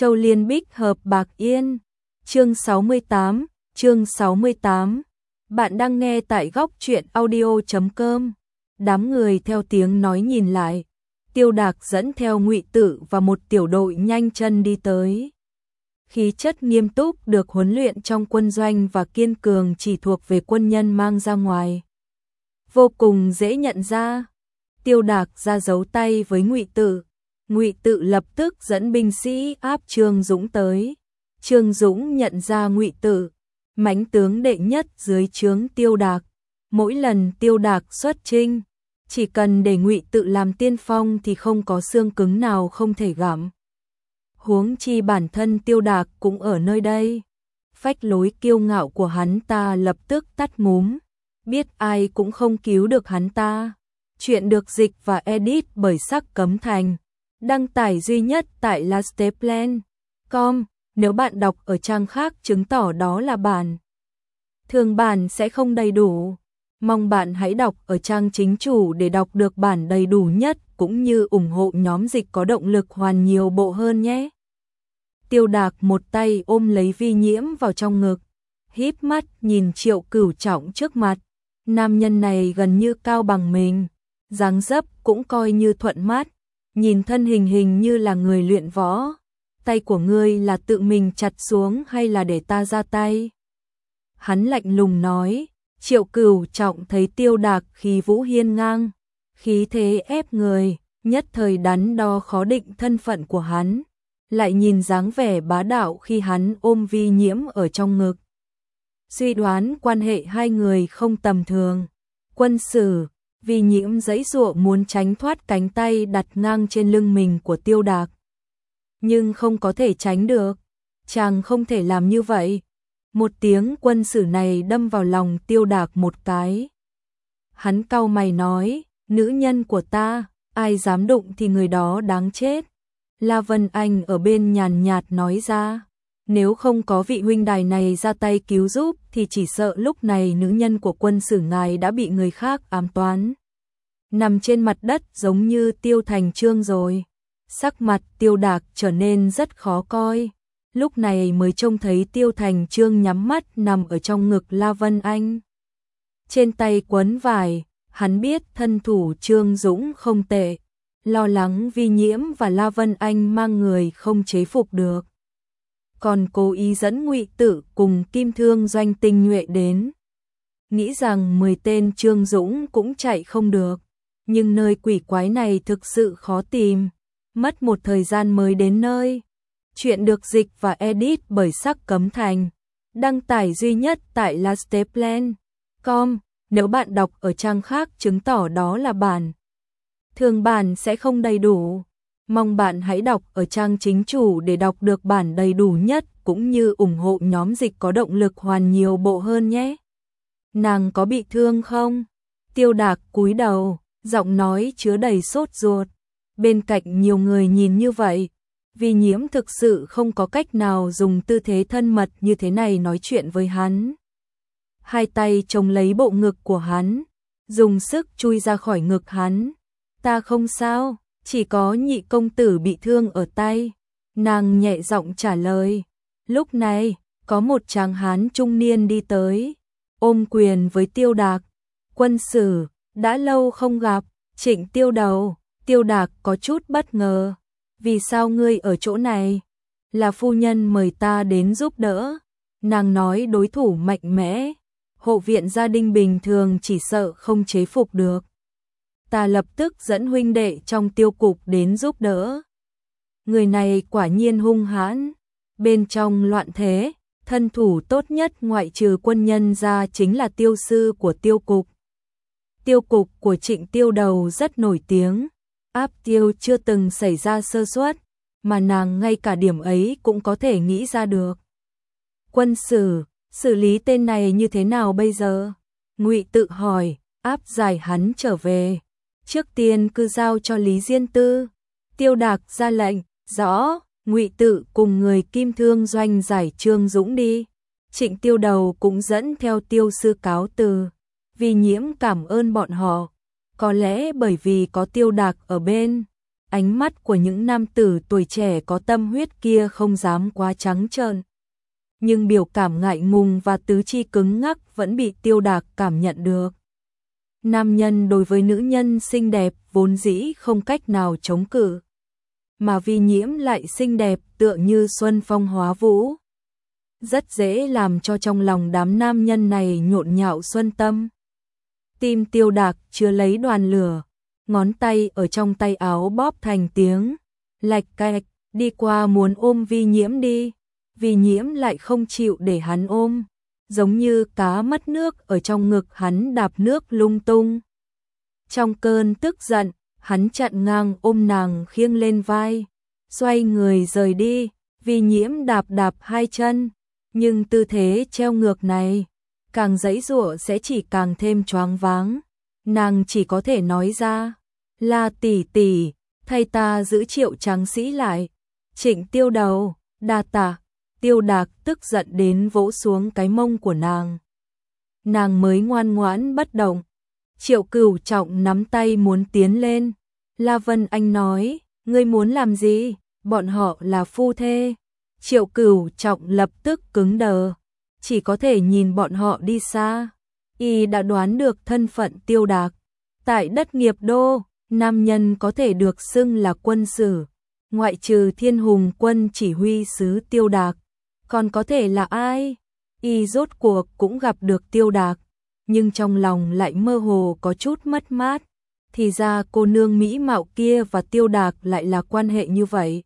Châu Liên Bích hợp Bạc Yên. Chương 68, chương 68. Bạn đang nghe tại góc truyện audio.com. Đám người theo tiếng nói nhìn lại. Tiêu Đạc dẫn theo Ngụy Tự và một tiểu đội nhanh chân đi tới. Khí chất nghiêm túc được huấn luyện trong quân doanh và kiên cường chỉ thuộc về quân nhân mang ra ngoài. Vô cùng dễ nhận ra. Tiêu Đạc ra dấu tay với Ngụy Tự. Ngụy Tự lập tức dẫn binh sĩ áp Trương Dũng tới. Trương Dũng nhận ra Ngụy Tự, mãnh tướng đệ nhất dưới trướng Tiêu Đạc. Mỗi lần Tiêu Đạc xuất chinh, chỉ cần để Ngụy Tự làm tiên phong thì không có xương cứng nào không thể gặm. Huống chi bản thân Tiêu Đạc cũng ở nơi đây. Phách lối kiêu ngạo của hắn ta lập tức tắt ngúm, biết ai cũng không cứu được hắn ta. Chuyện được dịch và edit bởi Sắc Cấm Thành. Đăng tải duy nhất tại lasteplan.com. Nếu bạn đọc ở trang khác chứng tỏ đó là bản thường bản sẽ không đầy đủ. Mong bạn hãy đọc ở trang chính chủ để đọc được bản đầy đủ nhất cũng như ủng hộ nhóm dịch có động lực hoàn nhiều bộ hơn nhé. Tiêu Đạc một tay ôm lấy Vi Nhiễm vào trong ngực, híp mắt nhìn Triệu Cửu Trọng trước mặt. Nam nhân này gần như cao bằng mình, dáng dấp cũng coi như thuận mắt, nhìn thân hình như là người luyện võ. Tay của ngươi là tự mình chặt xuống hay là để ta ra tay? Hắn lạnh lùng nói. Triệu Cửu Trọng thấy Tiêu Đạc khí vũ hiên ngang, khí thế ép người, nhất thời đắn đo khó định thân phận của hắn, lại nhìn dáng vẻ bá đạo khi hắn ôm Vi Nhiễm ở trong ngực. Suy đoán quan hệ hai người không tầm thường. Quân sử, Vi Nhiễm giãy giụa muốn tránh thoát cánh tay đặt ngang trên lưng mình của Tiêu Đạc. Nhưng không có thể tránh được, chàng không thể làm như vậy. Một tiếng quân sử này đâm vào lòng Tiêu Đạc một cái. Hắn cau mày nói, nữ nhân của ta, ai dám đụng thì người đó đáng chết. La Vân Anh ở bên nhàn nhạt nói ra, nếu không có vị huynh đài này ra tay cứu giúp thì chỉ sợ lúc này nữ nhân của quân sử ngài đã bị người khác ám toán. Nằm trên mặt đất giống như Tiêu Thành Trương rồi. Sắc mặt Tiêu Đạc trở nên rất khó coi. Lúc này mới trông thấy Tiêu Thành Trương nhắm mắt nằm ở trong ngực La Vân Anh. Trên tay quấn vải, hắn biết thân thủ Trương Dũng không tệ. Lo lắng Vi Nhiễm và La Vân Anh mang người không chế phục được. Còn cố ý dẫn Ngụy Tự cùng Kim Thương Doanh tinh nhuệ đến. Nghĩ rằng 10 tên Trương Dũng cũng chạy không được. Nhưng nơi quỷ quái này thực sự khó tìm. Mất một thời gian mới đến nơi. Chuyện được dịch và edit bởi Sắc Cấm Thành. Đăng tải duy nhất tại lasteplan.com. Nếu bạn đọc ở trang khác chứng tỏ đó là bản thường bản sẽ không đầy đủ. Mong bạn hãy đọc ở trang chính chủ để đọc được bản đầy đủ nhất cũng như ủng hộ nhóm dịch có động lực hoàn nhiều bộ hơn nhé. Nàng có bị thương không? Tiêu Đạc cúi đầu, giọng nói chứa đầy sốt ruột. Bên cạnh nhiều người nhìn như vậy, Vi Nhiễm thực sự không có cách nào dùng tư thế thân mật như thế này nói chuyện với hắn. Hai tay chống lấy bộ ngực của hắn, dùng sức chui ra khỏi ngực hắn. Ta không sao, chỉ có Nhị công tử bị thương ở tay. Nàng nhẹ giọng trả lời. Lúc này, có một tráng hán trung niên đi tới, ôm quyền với Tiêu Đạc. Quân sử, đã lâu không gặp. Trịnh Tiêu Đầu. Tiêu Đạc có chút bất ngờ. Vì sao ngươi ở chỗ này? Là phu nhân mời ta đến giúp đỡ. Nàng nói đối thủ mạnh mẽ, hộ viện gia đình bình thường chỉ sợ không chế phục được. Ta lập tức dẫn huynh đệ trong Tiêu cục đến giúp đỡ. Người này quả nhiên hung hãn. Bên trong loạn thế, thân thủ tốt nhất ngoại trừ quân nhân ra chính là tiêu sư của Tiêu cục. Tiêu cục của Trịnh Tiêu Đầu rất nổi tiếng. Áp Tiêu chưa từng xảy ra sơ suất, mà nàng ngay cả điểm ấy cũng có thể nghĩ ra được. Quân sử, xử lý tên này như thế nào bây giờ? Ngụy Tự hỏi. Áp giải hắn trở về. Trước tiên cứ giao cho Lý Diên Tư. Tiêu Đạc ra lệnh. Rõ. Ngụy Tự cùng người Kim Thương Doanh giải Trương Dũng đi. Trịnh Tiêu Đầu cũng dẫn theo Tiêu sư cáo từ. Vi Nhiễm cảm ơn bọn họ. Có lẽ bởi vì có Tiêu Đạc ở bên, ánh mắt của những nam tử tuổi trẻ có tâm huyết kia không dám quá trắng trợn. Nhưng biểu cảm ngại ngùng và tứ chi cứng ngắc vẫn bị Tiêu Đạc cảm nhận được. Nam nhân đối với nữ nhân xinh đẹp vốn dĩ không cách nào chống cự. Mà Vi Nhiễm lại xinh đẹp tựa như xuân phong hóa vũ. Rất dễ làm cho trong lòng đám nam nhân này nhộn nhạo xuân tâm. Tim Tiêu Đạc chưa lấy đoàn lửa, ngón tay ở trong tay áo bóp thành tiếng lạch cạch, đi qua muốn ôm Vi Nhiễm đi. Vi Nhiễm lại không chịu để hắn ôm, giống như cá mất nước ở trong ngực hắn đạp nước lung tung. Trong cơn tức giận, hắn chặn ngang ôm nàng khiêng lên vai, xoay người rời đi. Vi Nhiễm đạp đạp hai chân, nhưng tư thế treo ngược này, càng giãy giụa sẽ chỉ càng thêm choáng váng. Nàng chỉ có thể nói ra, La tỷ tỷ, thay ta giữ Triệu tráng sĩ lại. Trịnh Tiêu đầu, đa tạ. Tiêu Đạc tức giận đến vỗ xuống cái mông của nàng. Nàng mới ngoan ngoãn bất động. Triệu Cửu Trọng nắm tay muốn tiến lên. La Vân Anh nói, ngươi muốn làm gì? Bọn họ là phu thê. Triệu Cửu Trọng lập tức cứng đờ, chỉ có thể nhìn bọn họ đi xa. Y đã đoán được thân phận Tiêu Đạc. Tại đất Nghiệp Đô, nam nhân có thể được xưng là quân sử, ngoại trừ Thiên Hùng quân chỉ huy sứ Tiêu Đạc, còn có thể là ai? Y rốt cuộc cũng gặp được Tiêu Đạc, nhưng trong lòng lại mơ hồ có chút mất mát. Thì ra cô nương mỹ mạo kia và Tiêu Đạc lại là quan hệ như vậy.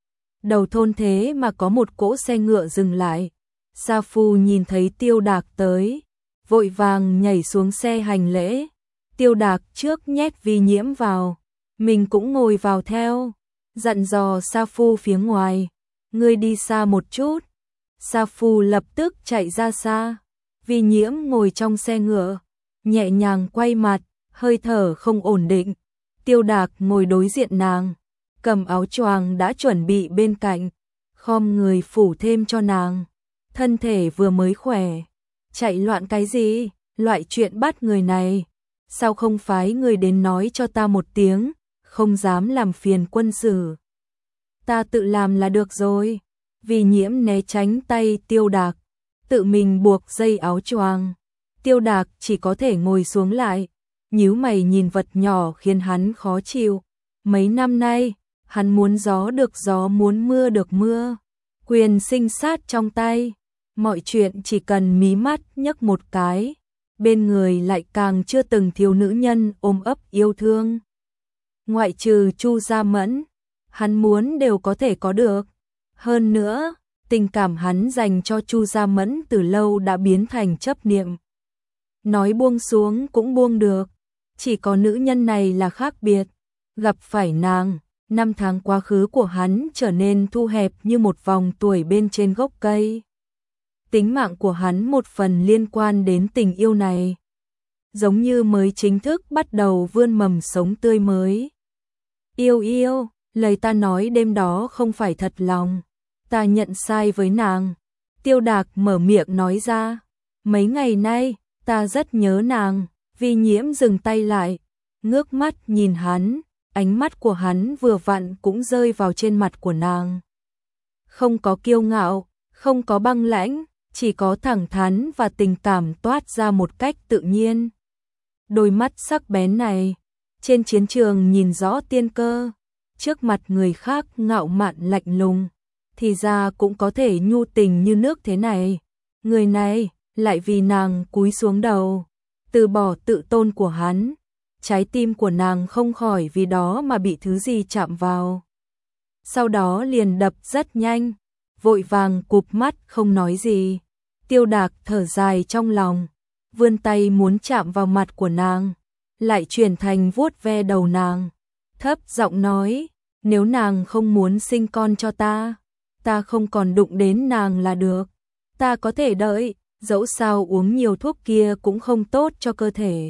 Đầu thôn thế mà có một cỗ xe ngựa dừng lại. Sa Phu nhìn thấy Tiêu Đạc tới, vội vàng nhảy xuống xe hành lễ. Tiêu Đạc trước nhét Vi Nhiễm vào, mình cũng ngồi vào theo, dặn dò Sa Phu phía ngoài, ngươi đi xa một chút. Sa Phu lập tức chạy ra xa. Vi Nhiễm ngồi trong xe ngựa, nhẹ nhàng quay mặt, hơi thở không ổn định. Tiêu Đạc ngồi đối diện nàng, cầm áo choàng đã chuẩn bị bên cạnh, khom người phủ thêm cho nàng. Thân thể vừa mới khỏe, chạy loạn cái gì? Loại chuyện bắt người này, sao không phái người đến nói cho ta một tiếng, không dám làm phiền quân sử. Ta tự làm là được rồi. Vi Nhiễm né tránh tay Tiêu Đạc, tự mình buộc dây áo choàng. Tiêu Đạc chỉ có thể ngồi xuống lại, nhíu mày nhìn vật nhỏ khiến hắn khó chịu. Mấy năm nay, hắn muốn gió được gió, muốn mưa được mưa, quyền sinh sát trong tay, mọi chuyện chỉ cần mí mắt nhấc một cái, bên người lại càng chưa từng thiếu nữ nhân ôm ấp yêu thương. Ngoại trừ Chu Gia Mẫn, hắn muốn đều có thể có được. Hơn nữa, tình cảm hắn dành cho Chu Gia Mẫn từ lâu đã biến thành chấp niệm. Nói buông xuống cũng buông được, chỉ có nữ nhân này là khác biệt. Gặp phải nàng, năm tháng quá khứ của hắn trở nên thu hẹp như một vòng tuổi bên trên gốc cây. Tính mạng của hắn một phần liên quan đến tình yêu này, giống như mới chính thức bắt đầu vươn mầm sống tươi mới. Yêu yêu, lời ta nói đêm đó không phải thật lòng, ta nhận sai với nàng. Tiêu Đạc mở miệng nói ra, mấy ngày nay, ta rất nhớ nàng. Vi Nhiễm dừng tay lại, ngước mắt nhìn hắn, ánh mắt của hắn vừa vặn cũng rơi vào trên mặt của nàng. Không có kiêu ngạo, không có băng lãnh, chỉ có thẳng thắn và tình cảm toát ra một cách tự nhiên. Đôi mắt sắc bén này, trên chiến trường nhìn rõ tiên cơ, trước mặt người khác ngạo mạn lạnh lùng, thì ra cũng có thể nhu tình như nước thế này. Người này lại vì nàng cúi xuống đầu, từ bỏ tự tôn của hắn. Trái tim của nàng không khỏi vì đó mà bị thứ gì chạm vào. Sau đó liền đập rất nhanh, vội vàng cụp mắt không nói gì. Tiêu Đạc thở dài trong lòng, vươn tay muốn chạm vào mặt của nàng, lại chuyển thành vuốt ve đầu nàng, thấp giọng nói, nếu nàng không muốn sinh con cho ta, ta không còn đụng đến nàng là được. Ta có thể đợi, dẫu sao uống nhiều thuốc kia cũng không tốt cho cơ thể,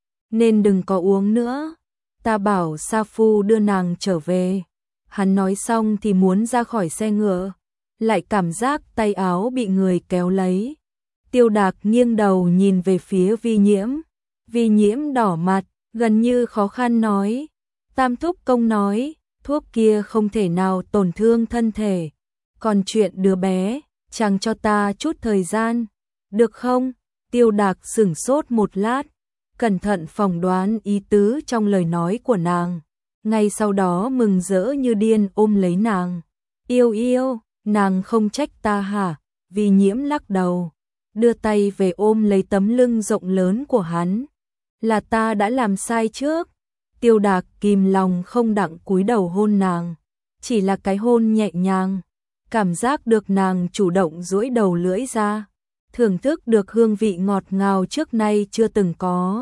nên đừng có uống nữa. Ta bảo Sa Phu đưa nàng trở về. Hắn nói xong thì muốn ra khỏi xe ngựa, lại cảm giác tay áo bị người kéo lấy. Tiêu Đạc nghiêng đầu nhìn về phía Vi Nhiễm. Vi Nhiễm đỏ mặt, gần như khó khăn nói, Tam thúc công nói, thuốc kia không thể nào tổn thương thân thể. Còn chuyện đứa bé, chàng cho ta chút thời gian, được không? Tiêu Đạc sửng sốt một lát, cẩn thận phỏng đoán ý tứ trong lời nói của nàng. Ngay sau đó mừng rỡ như điên ôm lấy nàng. Yêu yêu, nàng không trách ta hả? Vi Nhiễm lắc đầu, đưa tay về ôm lấy tấm lưng rộng lớn của hắn. Là ta đã làm sai trước. Tiêu Đạc kìm lòng không đặng cúi đầu hôn nàng. Chỉ là cái hôn nhẹ nhàng, cảm giác được nàng chủ động duỗi đầu lưỡi ra, thưởng thức được hương vị ngọt ngào trước nay chưa từng có.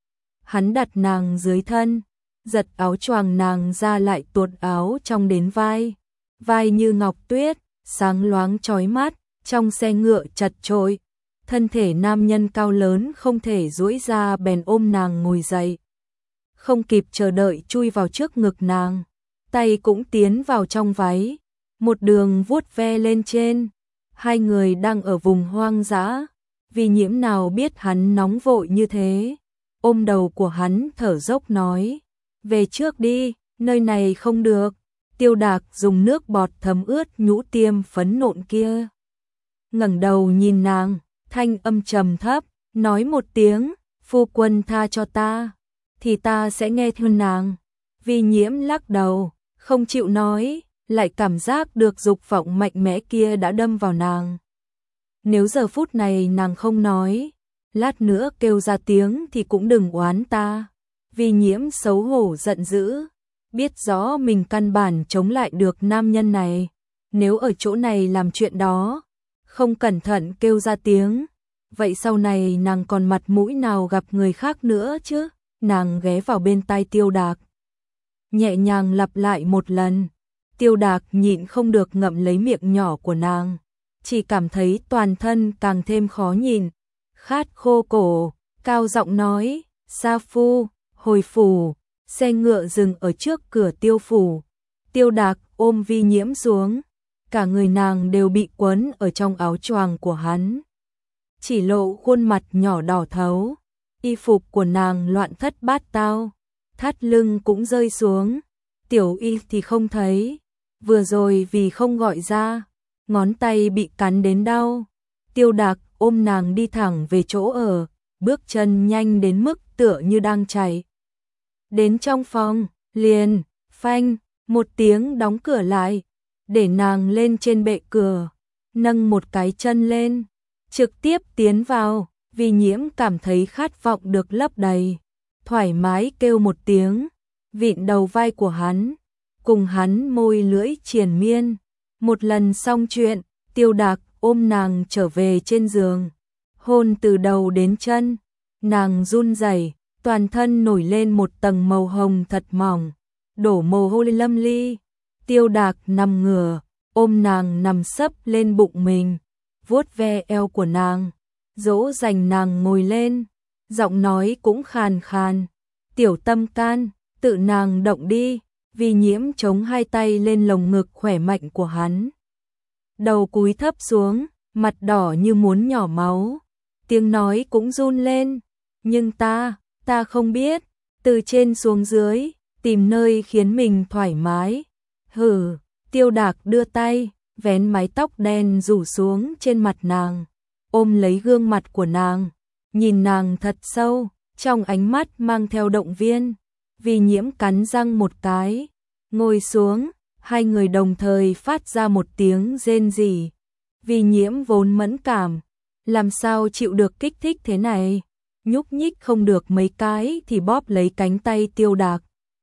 Hắn đặt nàng dưới thân, giật áo choàng nàng ra lại tuột áo trong đến vai. Vai như ngọc tuyết, sáng loáng chói mắt, trong xe ngựa chật chội. Thân thể nam nhân cao lớn không thể duỗi ra bèn ôm nàng ngồi dậy. Không kịp chờ đợi chui vào trước ngực nàng, tay cũng tiến vào trong váy, một đường vuốt ve lên trên. Hai người đang ở vùng hoang dã, Vi Nhiễm nào biết hắn nóng vội như thế, ôm đầu của hắn thở dốc nói, về trước đi, nơi này không được. Tiêu Đạc dùng nước bọt thấm ướt nhũ tiêm phấn nộn kia, ngẩng đầu nhìn nàng, thanh âm trầm thấp, nói một tiếng, phu quân tha cho ta, thì ta sẽ nghe theo nàng. Vi Nhiễm lắc đầu, không chịu nói, lại cảm giác được dục vọng mạnh mẽ kia đã đâm vào nàng. Nếu giờ phút này nàng không nói, lát nữa kêu ra tiếng thì cũng đừng oán ta. Vi Nhiễm xấu hổ giận dữ, biết rõ mình căn bản chống lại được nam nhân này. Nếu ở chỗ này làm chuyện đó, không cẩn thận kêu ra tiếng, vậy sau này nàng còn mặt mũi nào gặp người khác nữa chứ? Nàng ghé vào bên tai Tiêu Đạc, nhẹ nhàng lặp lại một lần. Tiêu Đạc nhịn không được ngậm lấy miệng nhỏ của nàng, chỉ cảm thấy toàn thân càng thêm khó nhìn, khát khô cổ, cao giọng nói, Sa Phu, hồi phủ. Xe ngựa dừng ở trước cửa Tiêu phủ. Tiêu Đạc ôm Vi Nhiễm xuống, cả người nàng đều bị quấn ở trong áo choàng của hắn, chỉ lộ khuôn mặt nhỏ đỏ thấu. Y phục của nàng loạn thất bát tao, thắt lưng cũng rơi xuống, tiểu y thì không thấy, vừa rồi vì không gọi ra, ngón tay bị cắn đến đau. Tiêu Đạc ôm nàng đi thẳng về chỗ ở, bước chân nhanh đến mức tựa như đang chạy. Đến trong phòng, liền, phanh, một tiếng đóng cửa lại, để nàng lên trên bệ cửa, nâng một cái chân lên, trực tiếp tiến vào. Vi Nhiễm cảm thấy khát vọng được lấp đầy, thoải mái kêu một tiếng, vịn đầu vai của hắn, cùng hắn môi lưỡi triền miên. Một lần xong chuyện, Tiêu Đạc ôm nàng trở về trên giường, hôn từ đầu đến chân, nàng run rẩy, toàn thân nổi lên một tầng màu hồng thật mỏng, đổ mồ hôi lâm ly. Tiêu Đạc nằm ngửa, ôm nàng nằm sấp lên bụng mình, vuốt ve eo của nàng, dỗ dành nàng ngồi lên, giọng nói cũng khàn khàn, tiểu tâm can, tự nàng động đi. Vi Nhiễm chống hai tay lên lồng ngực khỏe mạnh của hắn, đầu cúi thấp xuống, mặt đỏ như muốn nhỏ máu, tiếng nói cũng run lên, nhưng ta không biết, từ trên xuống dưới, tìm nơi khiến mình thoải mái. Hừ. Tiêu Đạc đưa tay, vén mái tóc đen rủ xuống trên mặt nàng, ôm lấy gương mặt của nàng, nhìn nàng thật sâu, trong ánh mắt mang theo động viên. Vi Nhiễm cắn răng một cái, ngồi xuống, hai người đồng thời phát ra một tiếng rên rỉ. Vi Nhiễm vốn mẫn cảm, làm sao chịu được kích thích thế này, nhúc nhích không được mấy cái thì bóp lấy cánh tay Tiêu Đạc,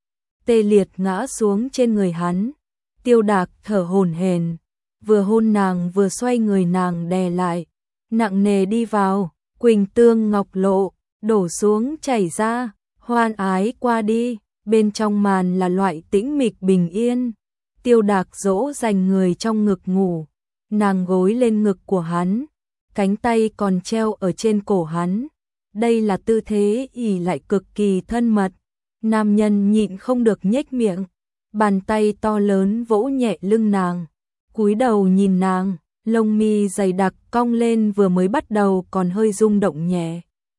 tê liệt ngã xuống trên người hắn. Tiêu Đạc thở hổn hển, vừa hôn nàng vừa xoay người nàng đè lại, nặng nề đi vào, quỳnh tương ngọc lộ, đổ xuống chảy ra, hoan ái qua đi, bên trong màn là loại tĩnh mịch bình yên. Tiêu Đạc dỗ dành người trong ngực ngủ, nàng gối lên ngực của hắn, cánh tay còn treo ở trên cổ hắn. Đây là tư thế ỉ lại cực kỳ thân mật, nam nhân nhịn không được nhếch miệng, bàn tay to lớn vỗ nhẹ lưng nàng, cúi đầu nhìn nàng, lông mi dày đặc cong lên vừa mới bắt đầu còn hơi rung động nhẹ,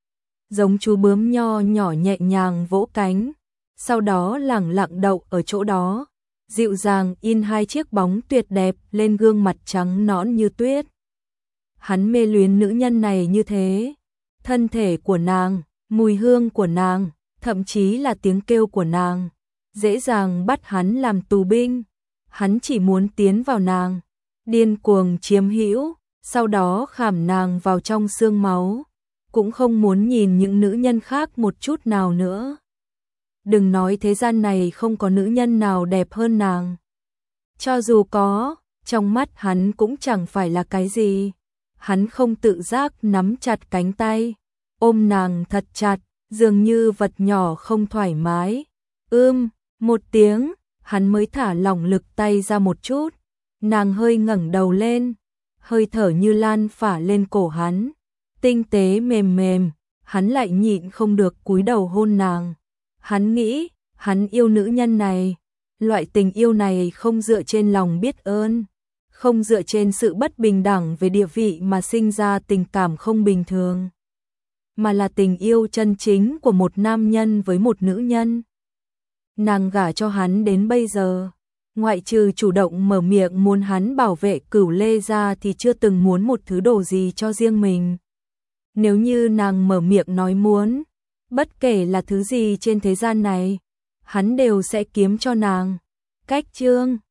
giống chú bướm nho nhỏ nhẹ nhàng vỗ cánh, sau đó lẳng lặng đậu ở chỗ đó. dịu dàng in hai chiếc bóng tuyệt đẹp lên gương mặt trắng nõn như tuyết. Hắn mê luyến nữ nhân này như thế, thân thể của nàng, mùi hương của nàng, thậm chí là tiếng kêu của nàng, dễ dàng bắt hắn làm tù binh. Hắn chỉ muốn tiến vào nàng, điên cuồng chiếm hữu, sau đó khảm nàng vào trong xương máu, cũng không muốn nhìn những nữ nhân khác một chút nào nữa. Đừng nói thế gian này không có nữ nhân nào đẹp hơn nàng. Cho dù có, trong mắt hắn cũng chẳng phải là cái gì. Hắn không tự giác nắm chặt cánh tay, ôm nàng thật chặt, dường như vật nhỏ không thoải mái. Một tiếng, hắn mới thả lỏng lực tay ra một chút. Nàng hơi ngẩng đầu lên, hơi thở như lan phả lên cổ hắn, tinh tế mềm mềm, hắn lại nhịn không được cúi đầu hôn nàng. Hắn nghĩ, hắn yêu nữ nhân này, loại tình yêu này không dựa trên lòng biết ơn, không dựa trên sự bất bình đẳng về địa vị mà sinh ra tình cảm không bình thường, mà là tình yêu chân chính của một nam nhân với một nữ nhân. Nàng gả cho hắn đến bây giờ, ngoại trừ chủ động mở miệng muốn hắn bảo vệ Cửu Lê ra thì chưa từng muốn một thứ đồ gì cho riêng mình. Nếu như nàng mở miệng nói muốn, bất kể là thứ gì trên thế gian này, hắn đều sẽ kiếm cho nàng. Cách chương